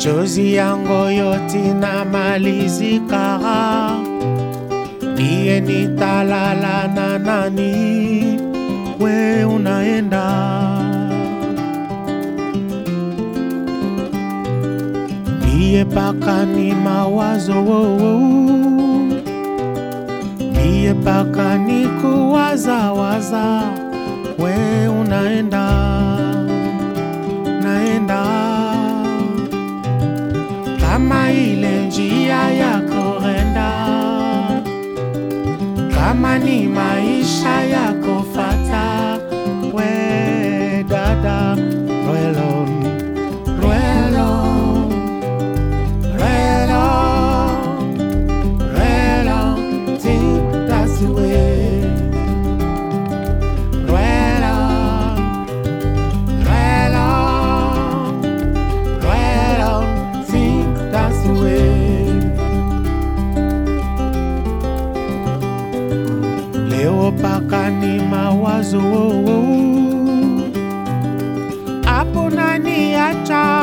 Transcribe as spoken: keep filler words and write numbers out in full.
machozi yangu yote na malizika, niye nitalala na nani? We unaenda, niye paka ni mawazo, niye paka ni kuwaza waza. We unaenda, naenda kama ile njia ya kwenda, kama ni maisha ya kufata. We dada, rwelo, rwelo, rwelo, rwelo, think that's the way. Rwelo, rwelo, rwelo, think that's the way. Leo paka ni mawazo, hapo nani acha